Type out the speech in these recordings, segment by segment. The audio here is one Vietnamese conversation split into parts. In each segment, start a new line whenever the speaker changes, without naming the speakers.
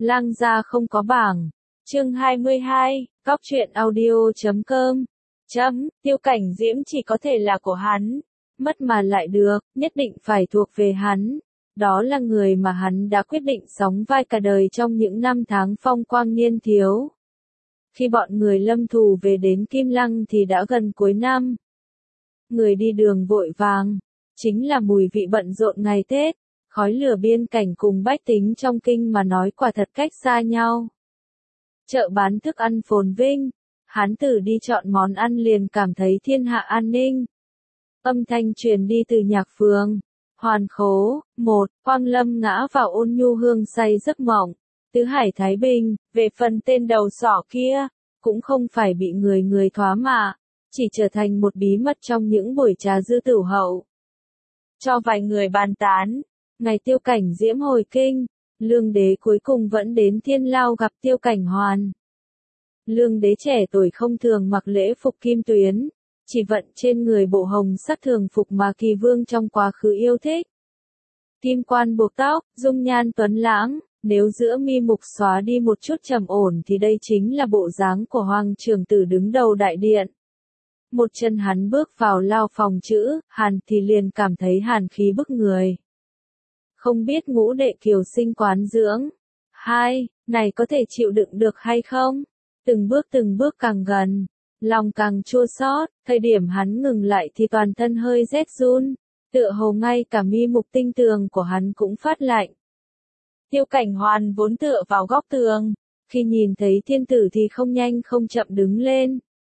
Lang gia không có bảng. Chương 22, Cóc truyện audio.com. Tiêu Cảnh Diễm chỉ có thể là của hắn. Mất mà lại được, nhất định phải thuộc về hắn. Đó là người mà hắn đã quyết định sóng vai cả đời trong những năm tháng phong quang niên thiếu. Khi bọn người Lâm Thù về đến Kim Lăng thì đã gần cuối năm. Người đi đường vội vàng, chính là mùi vị bận rộn ngày Tết, khói lửa biên cảnh cùng bách tính trong kinh mà nói quả thật cách xa nhau. Chợ bán thức ăn phồn vinh, hán tử đi chọn món ăn liền cảm thấy thiên hạ an ninh. Âm thanh truyền đi từ nhạc phường. Hoàn khố, 1, Quang Lâm ngã vào ôn nhu hương say giấc mộng. Tứ Hải Thái Bình, về phần tên đầu sỏ kia, cũng không phải bị người thoá mạ, chỉ trở thành một bí mật trong những buổi trà dư tửu hậu. Cho vài người bàn tán, ngày Tiêu Cảnh Diễm hồi kinh, Lương Đế cuối cùng vẫn đến Thiên Lao gặp Tiêu Cảnh Hoàn. Lương Đế trẻ tuổi không thường mặc lễ phục kim tuyến, chỉ vận trên người bộ hồng sắc thường phục mà Kỳ Vương trong quá khứ yêu thích. Kim quan buộc tóc, dung nhan tuấn lãng, nếu giữa mi mục xóa đi một chút trầm ổn thì đây chính là bộ dáng của Hoàng trưởng tử đứng đầu đại điện. Một chân hắn bước vào lao phòng chữ, hàn thì liền cảm thấy hàn khí bức người. Không biết ngũ đệ kiều sinh quán dưỡng. 2, này có thể chịu đựng được hay không? Từng bước càng gần, lòng càng chua xót, thời điểm hắn ngừng lại thì toàn thân hơi rét run, tựa hồ ngay cả mi mục tinh tường của hắn cũng phát lạnh. Tiêu Cảnh Hoàn vốn tựa vào góc tường, khi nhìn thấy thiên tử thì không nhanh không chậm đứng lên.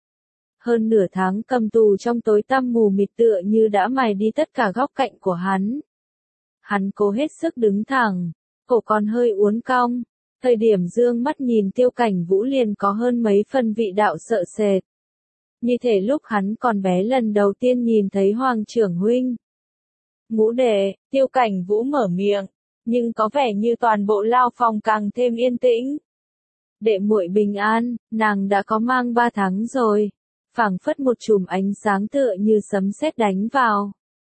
Hơn nửa tháng cầm tù trong tối tăm mù mịt tựa như đã mài đi tất cả góc cạnh của hắn. Hắn cố hết sức đứng thẳng, cổ còn hơi uốn cong, thời điểm dương mắt nhìn Tiêu Cảnh Vũ liền có hơn mấy phần vị đạo sợ sệt. Như thể lúc hắn còn bé lần đầu tiên nhìn thấy Hoàng trưởng huynh. Ngũ đệ, Tiêu Cảnh Vũ mở miệng, nhưng có vẻ như toàn bộ lao phòng càng thêm yên tĩnh. Đệ muội bình an, nàng đã có mang 3 tháng rồi. Phảng phất một chùm ánh sáng tựa như sấm sét đánh vào.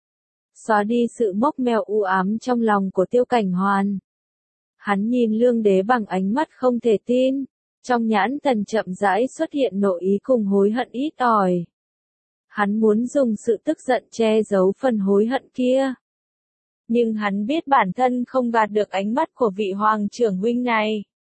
Xóa đi sự mốc meo u ám trong lòng của Tiêu Cảnh Hoàn. Hắn nhìn Lương Đế bằng ánh mắt không thể tin, trong nhãn thần chậm rãi xuất hiện nội ý cùng hối hận ít ỏi. Hắn muốn dùng sự tức giận che giấu phần hối hận kia. Nhưng hắn biết bản thân không gạt được ánh mắt của vị Hoàng trưởng huynh này.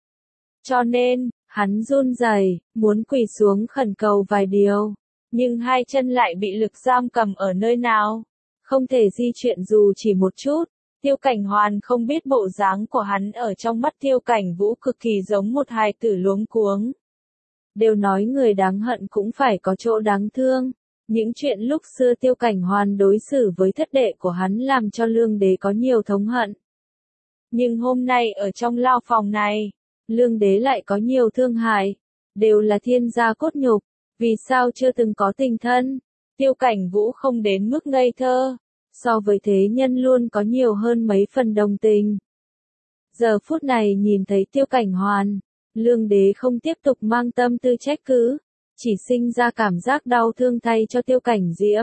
Cho nên, hắn run rẩy, muốn quỳ xuống khẩn cầu vài điều, nhưng hai chân lại bị lực giam cầm ở nơi nào, không thể di chuyển dù chỉ một chút. Tiêu Cảnh Hoàn không biết bộ dáng của hắn ở trong mắt Tiêu Cảnh Vũ cực kỳ giống một hài tử luống cuống. Đều nói người đáng hận cũng phải có chỗ đáng thương. Những chuyện lúc xưa Tiêu Cảnh Hoàn đối xử với thất đệ của hắn làm cho Lương Đế có nhiều thống hận. Nhưng hôm nay ở trong lao phòng này, Lương Đế lại có nhiều thương hại, đều là thiên gia cốt nhục, vì sao chưa từng có tình thân. Tiêu Cảnh Vũ không đến mức ngây thơ, so với thế nhân luôn có nhiều hơn mấy phần đồng tình. Giờ phút này nhìn thấy Tiêu Cảnh Hoàn, Lương Đế không tiếp tục mang tâm tư trách cứ, chỉ sinh ra cảm giác đau thương thay cho Tiêu Cảnh Diễm.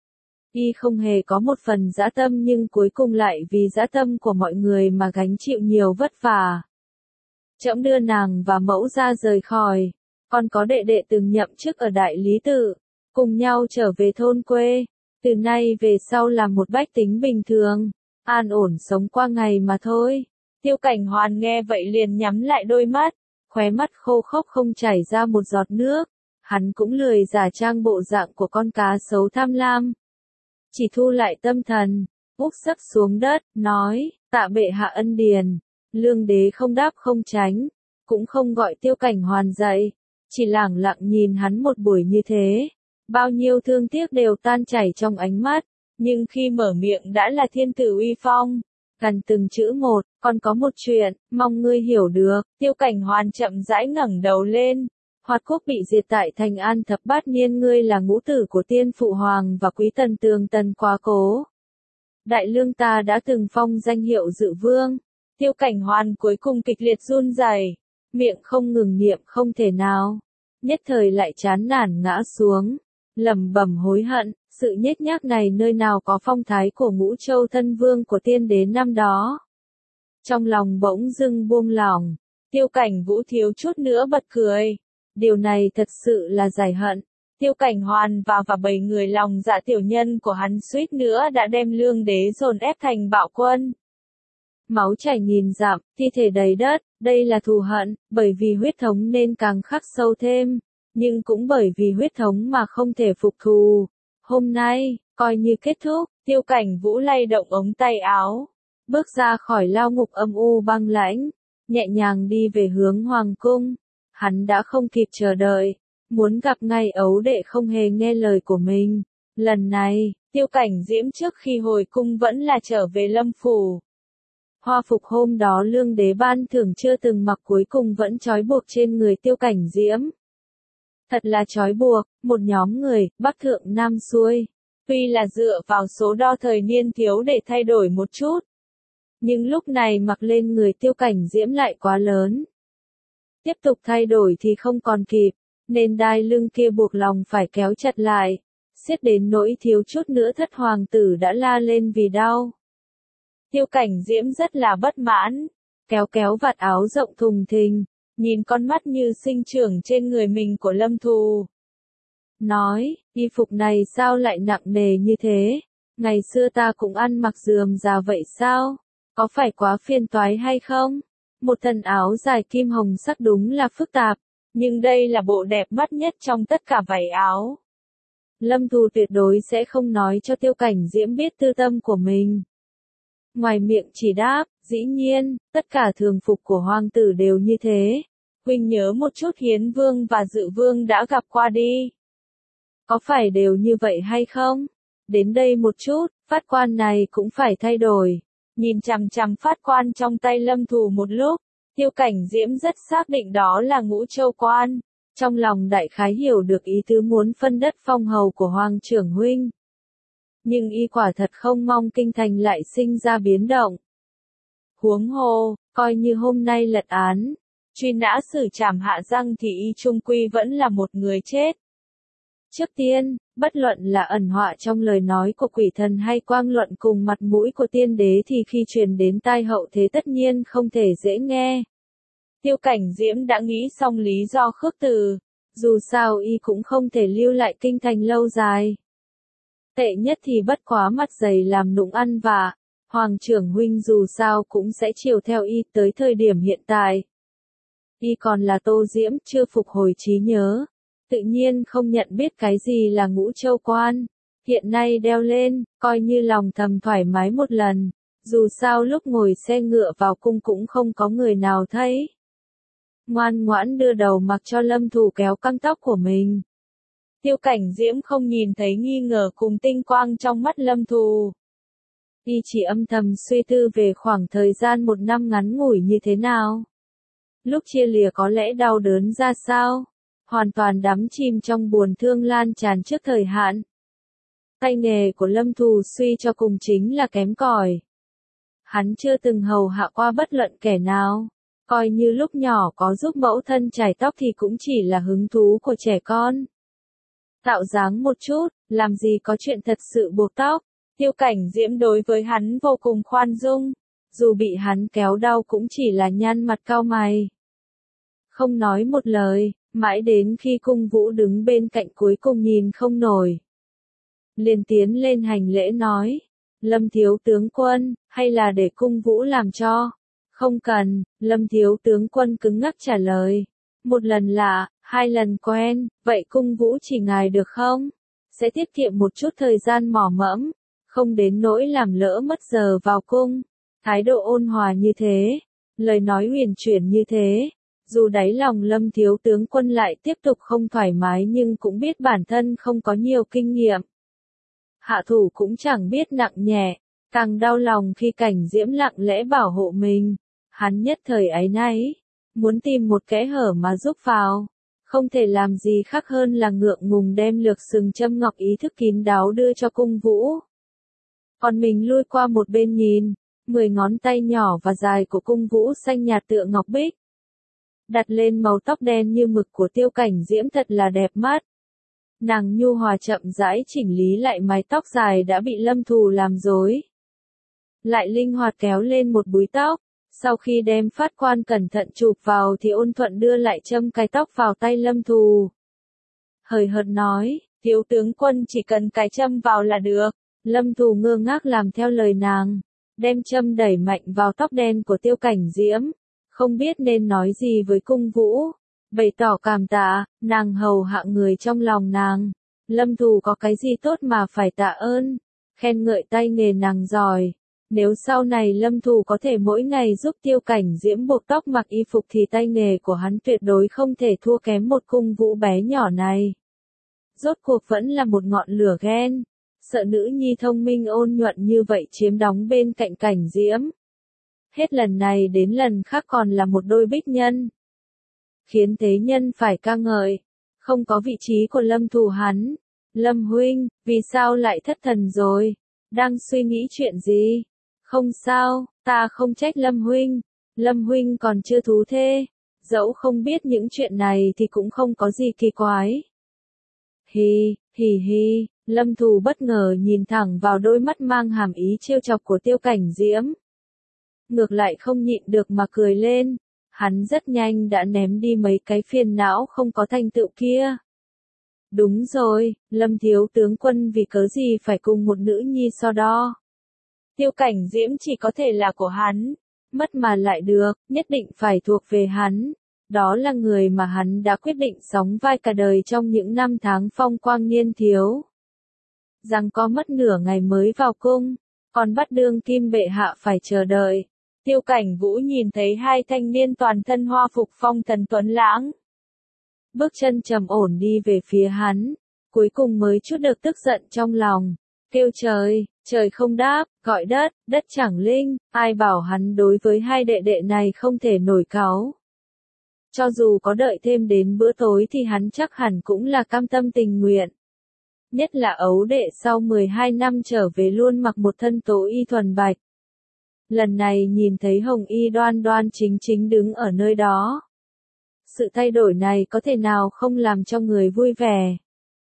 Y không hề có một phần dã tâm nhưng cuối cùng lại vì dã tâm của mọi người mà gánh chịu nhiều vất vả. Trẫm đưa nàng và mẫu ra rời khỏi, còn có đệ đệ từng nhậm chức ở Đại Lý Tự, cùng nhau trở về thôn quê, từ nay về sau là một bách tính bình thường, an ổn sống qua ngày mà thôi. Tiêu Cảnh Hoàn nghe vậy liền nhắm lại đôi mắt, khóe mắt khô khốc không chảy ra một giọt nước, hắn cũng lười giả trang bộ dạng của con cá sấu tham lam. Chỉ thu lại tâm thần, úp sấp xuống đất, nói, tạ bệ hạ ân điền. Lương Đế không đáp không tránh, cũng không gọi Tiêu Cảnh Hoàn dậy, chỉ lẳng lặng nhìn hắn một buổi như thế. Bao nhiêu thương tiếc đều tan chảy trong ánh mắt, nhưng khi mở miệng đã là thiên tử uy phong. Gần từng chữ một, còn có một chuyện, mong ngươi hiểu được. Tiêu Cảnh Hoàn chậm rãi ngẩng đầu lên. Hoạt quốc bị diệt tại Thành An thập bát niên, ngươi là ngũ tử của tiên phụ hoàng và quý tần tường tần quá cố. Đại lương ta đã từng phong danh hiệu dự vương. Tiêu Cảnh Hoàn cuối cùng kịch liệt run rẩy, miệng không ngừng niệm không thể nào, nhất thời lại chán nản ngã xuống, lẩm bẩm hối hận, sự nhếch nhác này nơi nào có phong thái của Ngũ Châu thân vương của tiên đế năm đó. Trong lòng bỗng dưng buông lỏng, Tiêu Cảnh Vũ thiếu chút nữa bật cười. Điều này thật sự là giải hận. Tiêu Cảnh Hoàn và 7 người lòng dạ tiểu nhân của hắn suýt nữa đã đem Lương Đế dồn ép thành bạo quân. Máu chảy nghìn dặm, thi thể đầy đất, đây là thù hận, bởi vì huyết thống nên càng khắc sâu thêm, nhưng cũng bởi vì huyết thống mà không thể phục thù. Hôm nay, coi như kết thúc, Tiêu Cảnh Vũ lay động ống tay áo, bước ra khỏi lao ngục âm u băng lãnh, nhẹ nhàng đi về hướng hoàng cung. Hắn đã không kịp chờ đợi, muốn gặp ngay ấu đệ không hề nghe lời của mình. Lần này, Tiêu Cảnh Diễm trước khi hồi cung vẫn là trở về Lâm Phủ. Hoa phục hôm đó Lương Đế ban thưởng chưa từng mặc cuối cùng vẫn trói buộc trên người Tiêu Cảnh Diễm. Thật là trói buộc, một nhóm người, Bắc Thượng Nam Xuôi. Tuy là dựa vào số đo thời niên thiếu để thay đổi một chút. Nhưng lúc này mặc lên người Tiêu Cảnh Diễm lại quá lớn. Tiếp tục thay đổi thì không còn kịp, nên đai lưng kia buộc lòng phải kéo chặt lại. Xiết đến nỗi thiếu chút nữa thất hoàng tử đã la lên vì đau. Tiêu Cảnh Diễm rất là bất mãn, kéo vạt áo rộng thùng thình, nhìn con mắt như sinh trưởng trên người mình của Lâm Thù. Nói, y phục này sao lại nặng nề như thế? Ngày xưa ta cũng ăn mặc rườm rà vậy sao? Có phải quá phiền toái hay không? Một thân áo dài kim hồng sắc đúng là phức tạp, nhưng đây là bộ đẹp mắt nhất trong tất cả váy áo. Lâm Thù tuyệt đối sẽ không nói cho Tiêu Cảnh Diễm biết tư tâm của mình. Ngoài miệng chỉ đáp, dĩ nhiên, tất cả thường phục của hoàng tử đều như thế. Huynh nhớ một chút Hiến Vương và Dự Vương đã gặp qua đi. Có phải đều như vậy hay không? Đến đây một chút, phát quan này cũng phải thay đổi. Nhìn chằm chằm phát quan trong tay Lâm Thù một lúc, Tiêu Cảnh Diễm rất xác định đó là Ngũ Châu quan. Trong lòng đại khái hiểu được ý tứ muốn phân đất phong hầu của Hoàng trưởng huynh. Nhưng y quả thật không mong kinh thành lại sinh ra biến động. Huống hồ, coi như hôm nay lật án, truy nã xử trảm Hạ Giang thì y chung quy vẫn là một người chết. Trước tiên, bất luận là ẩn họa trong lời nói của quỷ thần hay quang luận cùng mặt mũi của tiên đế thì khi truyền đến tai hậu thế tất nhiên không thể dễ nghe. Tiêu Cảnh Diễm đã nghĩ xong lý do khước từ, dù sao y cũng không thể lưu lại kinh thành lâu dài. Tệ nhất thì bất quá mặt dày làm nụng ăn vạ, Hoàng trưởng huynh dù sao cũng sẽ chiều theo y tới thời điểm hiện tại. Y còn là Tô Diễm chưa phục hồi trí nhớ, tự nhiên không nhận biết cái gì là Ngũ Châu quan, hiện nay đeo lên, coi như lòng thầm thoải mái một lần, dù sao lúc ngồi xe ngựa vào cung cũng không có người nào thấy. Ngoan ngoãn đưa đầu mặc cho Lâm Thù kéo căng tóc của mình. Tiêu Cảnh Diễm không nhìn thấy nghi ngờ cùng tinh quang trong mắt Lâm Thù. Y chỉ âm thầm suy tư về khoảng thời gian một năm ngắn ngủi như thế nào. Lúc chia lìa có lẽ đau đớn ra sao. Hoàn toàn đắm chìm trong buồn thương lan tràn trước thời hạn. Tay nghề của Lâm Thù suy cho cùng chính là kém cỏi. Hắn chưa từng hầu hạ qua bất luận kẻ nào. Coi như lúc nhỏ có giúp mẫu thân chải tóc thì cũng chỉ là hứng thú của trẻ con. Tạo dáng một chút, làm gì có chuyện thật sự buộc tóc. Tiêu Cảnh Diễm đối với hắn vô cùng khoan dung. Dù bị hắn kéo đau cũng chỉ là nhăn mặt cau mày. Không nói một lời, mãi đến khi Cung Vũ đứng bên cạnh cuối cùng nhìn không nổi. Liền tiến lên hành lễ nói, Lâm thiếu tướng quân, hay là để Cung Vũ làm cho? Không cần, Lâm thiếu tướng quân cứng ngắc trả lời. Một lần lạ, hai lần quen, vậy Cung Vũ chỉ ngài được không? Sẽ tiết kiệm một chút thời gian mò mẫm, không đến nỗi làm lỡ mất giờ vào cung. Thái độ ôn hòa như thế, lời nói huyền chuyển như thế. Dù đáy lòng Lâm thiếu tướng quân lại tiếp tục không thoải mái nhưng cũng biết bản thân không có nhiều kinh nghiệm. Hạ thủ cũng chẳng biết nặng nhẹ, càng đau lòng khi Cảnh Diễm lặng lẽ bảo hộ mình. Hắn nhất thời áy náy, muốn tìm một kẽ hở mà giúp vào. Không thể làm gì khác hơn là ngượng ngùng đem lược sừng châm ngọc ý thức kín đáo đưa cho Cung Vũ. Còn mình lui qua một bên nhìn, 10 ngón tay nhỏ và dài của Cung Vũ xanh nhạt tựa ngọc bích. Đặt lên màu tóc đen như mực của Tiêu Cảnh Diễm thật là đẹp mắt. Nàng nhu hòa chậm rãi chỉnh lý lại mái tóc dài đã bị Lâm Thù làm rối. Lại linh hoạt kéo lên một búi tóc, Sau khi đem phát quan cẩn thận chụp vào thì Ôn Thuận đưa lại châm cài tóc vào tay Lâm Thù. Hời hợt nói, thiếu tướng quân chỉ cần cài châm vào là được. Lâm Thù ngơ ngác làm theo lời nàng, đem châm đẩy mạnh vào tóc đen của Tiêu Cảnh Diễm, không biết nên nói gì với Cung Vũ, bày tỏ cảm tạ, nàng hầu hạ người trong lòng nàng. Lâm Thù có cái gì tốt mà phải tạ ơn, khen ngợi tay nghề nàng giỏi. Nếu sau này Lâm Thù có thể mỗi ngày giúp Tiêu Cảnh Diễm buộc tóc mặc y phục thì tay nghề của hắn tuyệt đối không thể thua kém một Cung Vũ bé nhỏ này. Rốt cuộc vẫn là một ngọn lửa ghen, sợ nữ nhi thông minh ôn nhuận như vậy chiếm đóng bên cạnh Cảnh Diễm. Hết lần này đến lần khác còn là một đôi bích nhân. Khiến thế nhân phải ca ngợi, không có vị trí của Lâm Thù hắn. Lâm huynh, vì sao lại thất thần rồi? Đang suy nghĩ chuyện gì? Không sao, ta không trách Lâm huynh. Lâm huynh còn chưa thú thê. Dẫu không biết những chuyện này thì cũng không có gì kỳ quái. Hì, hì hì, Lâm Thù bất ngờ nhìn thẳng vào đôi mắt mang hàm ý trêu chọc của Tiêu Cảnh Diễm. Ngược lại không nhịn được mà cười lên. Hắn rất nhanh đã ném đi mấy cái phiền não không có thành tựu kia. Đúng rồi, Lâm thiếu tướng quân vì cớ gì phải cùng một nữ nhi so đo. Tiêu Cảnh Diễm chỉ có thể là của hắn, mất mà lại được, nhất định phải thuộc về hắn. Đó là người mà hắn đã quyết định sóng vai cả đời trong những năm tháng phong quang niên thiếu. Rằng có mất nửa ngày mới vào cung, còn bắt đương kim bệ hạ phải chờ đợi. Tiêu Cảnh Vũ nhìn thấy hai thanh niên toàn thân hoa phục phong thần tuấn lãng. Bước chân trầm ổn đi về phía hắn, cuối cùng mới chút được tức giận trong lòng. Kêu trời, trời không đáp, gọi đất, đất chẳng linh, ai bảo hắn đối với hai đệ đệ này không thể nổi cáu. Cho dù có đợi thêm đến bữa tối thì hắn chắc hẳn cũng là cam tâm tình nguyện. Nhất là ấu đệ sau 12 năm trở về luôn mặc một thân tố y thuần bạch. Lần này nhìn thấy Hồng Y đoan đoan chính chính đứng ở nơi đó. Sự thay đổi này có thể nào không làm cho người vui vẻ.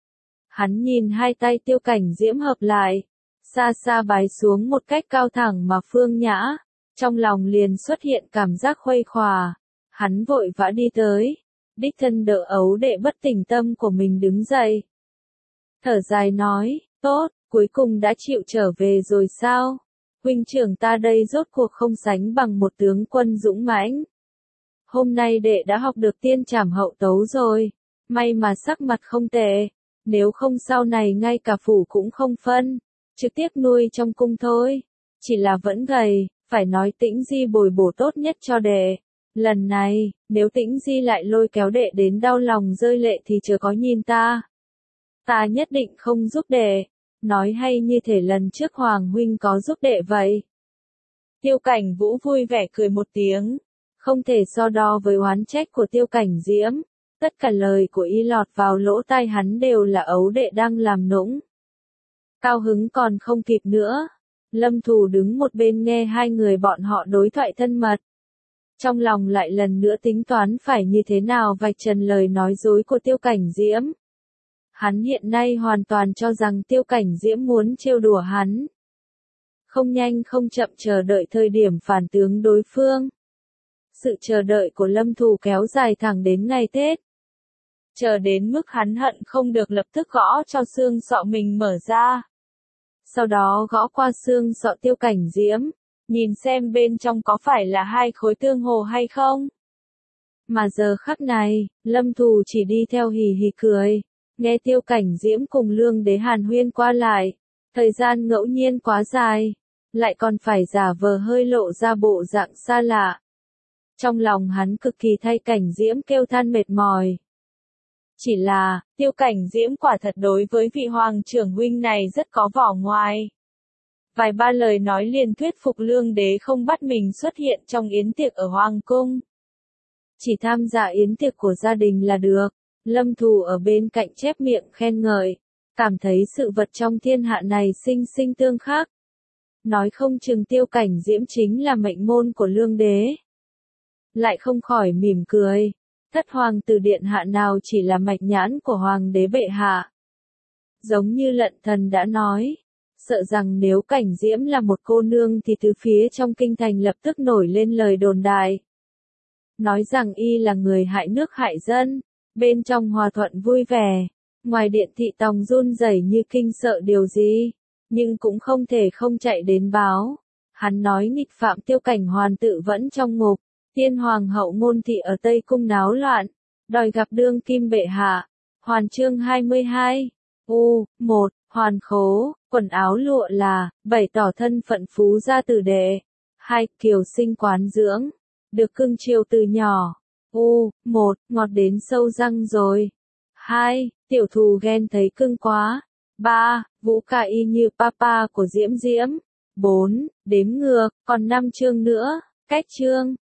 Hắn nhìn hai tay Tiêu Cảnh Diễm hợp lại, xa xa bái xuống một cách cao thẳng mà phương nhã, trong lòng liền xuất hiện cảm giác khuây khỏa. Hắn vội vã đi tới, đích thân đỡ ấu đệ bất tỉnh tâm của mình đứng dậy. Thở dài nói, tốt, cuối cùng đã chịu trở về rồi sao? Huynh trưởng ta đây rốt cuộc không sánh bằng một tướng quân dũng mãnh. Hôm nay đệ đã học được tiên trảm hậu tấu rồi, may mà sắc mặt không tệ, nếu không sau này ngay cả phủ cũng không phân, trực tiếp nuôi trong cung thôi. Chỉ là vẫn gầy, phải nói Tĩnh Di bồi bổ tốt nhất cho đệ. Lần này, nếu Tĩnh Di lại lôi kéo đệ đến đau lòng rơi lệ thì chớ có nhìn ta. Ta nhất định không giúp đệ. Nói hay như thể lần trước Hoàng huynh có giúp đệ vậy. Tiêu Cảnh Vũ vui vẻ cười một tiếng, không thể so đo với oán trách của Tiêu Cảnh Diễm. Tất cả lời của y lọt vào lỗ tai hắn đều là ấu đệ đang làm nũng. Cao hứng còn không kịp nữa. Lâm Thù đứng một bên nghe hai người bọn họ đối thoại thân mật. Trong lòng lại lần nữa tính toán phải như thế nào vạch trần lời nói dối của Tiêu Cảnh Diễm. Hắn hiện nay hoàn toàn cho rằng Tiêu Cảnh Diễm muốn trêu đùa hắn. Không nhanh không chậm chờ đợi thời điểm phản tướng đối phương. Sự chờ đợi của Lâm Thù kéo dài thẳng đến ngày Tết. Chờ đến mức hắn hận không được lập tức gõ cho xương sọ mình mở ra. Sau đó gõ qua xương sọ Tiêu Cảnh Diễm, nhìn xem bên trong có phải là hai khối tương hồ hay không. Mà giờ khắc này, Lâm Thù chỉ đi theo hì hì cười, nghe Tiêu Cảnh Diễm cùng Lương Đế hàn huyên qua lại, thời gian ngẫu nhiên quá dài, lại còn phải giả vờ hơi lộ ra bộ dạng xa lạ. Trong lòng hắn cực kỳ thay Cảnh Diễm kêu than mệt mỏi. Chỉ là, Tiêu Cảnh Diễm quả thật đối với vị hoàng trưởng huynh này rất có vỏ ngoài. Vài ba lời nói liền thuyết phục Lương Đế không bắt mình xuất hiện trong yến tiệc ở Hoàng cung. Chỉ tham gia yến tiệc của gia đình là được. Lâm Thù ở bên cạnh chép miệng khen ngợi, cảm thấy sự vật trong thiên hạ này sinh sinh tương khắc. Nói không chừng Tiêu Cảnh Diễm chính là mệnh môn của Lương Đế. Lại không khỏi mỉm cười. Thất hoàng tử điện hạ nào chỉ là mạch nhãn của hoàng đế bệ hạ. Giống như Lận Thần đã nói, sợ rằng nếu Cảnh Diễm là một cô nương thì từ phía trong kinh thành lập tức nổi lên lời đồn đại. Nói rằng y là người hại nước hại dân, bên trong hòa thuận vui vẻ, ngoài điện thị tòng run rẩy như kinh sợ điều gì, nhưng cũng không thể không chạy đến báo. Hắn nói nghịch phạm Tiêu Cảnh Hoàn tự vẫn trong ngục, tiên hoàng hậu Ngôn thị ở Tây Cung náo loạn, đòi gặp đương kim bệ hạ. Hoàn chương 22. 1. Hoàn khố, quần áo lụa là, bày tỏ thân phận phú gia tử đệ. 2. Kiều sinh quán dưỡng, được cưng chiều từ nhỏ. 1. Ngọt đến sâu răng rồi. 2. Tiểu thù ghen thấy cưng quá. 3. Vũ ca y như papa của Diễm Diễm. 4. Đếm ngược, còn 5 chương nữa. Cách chương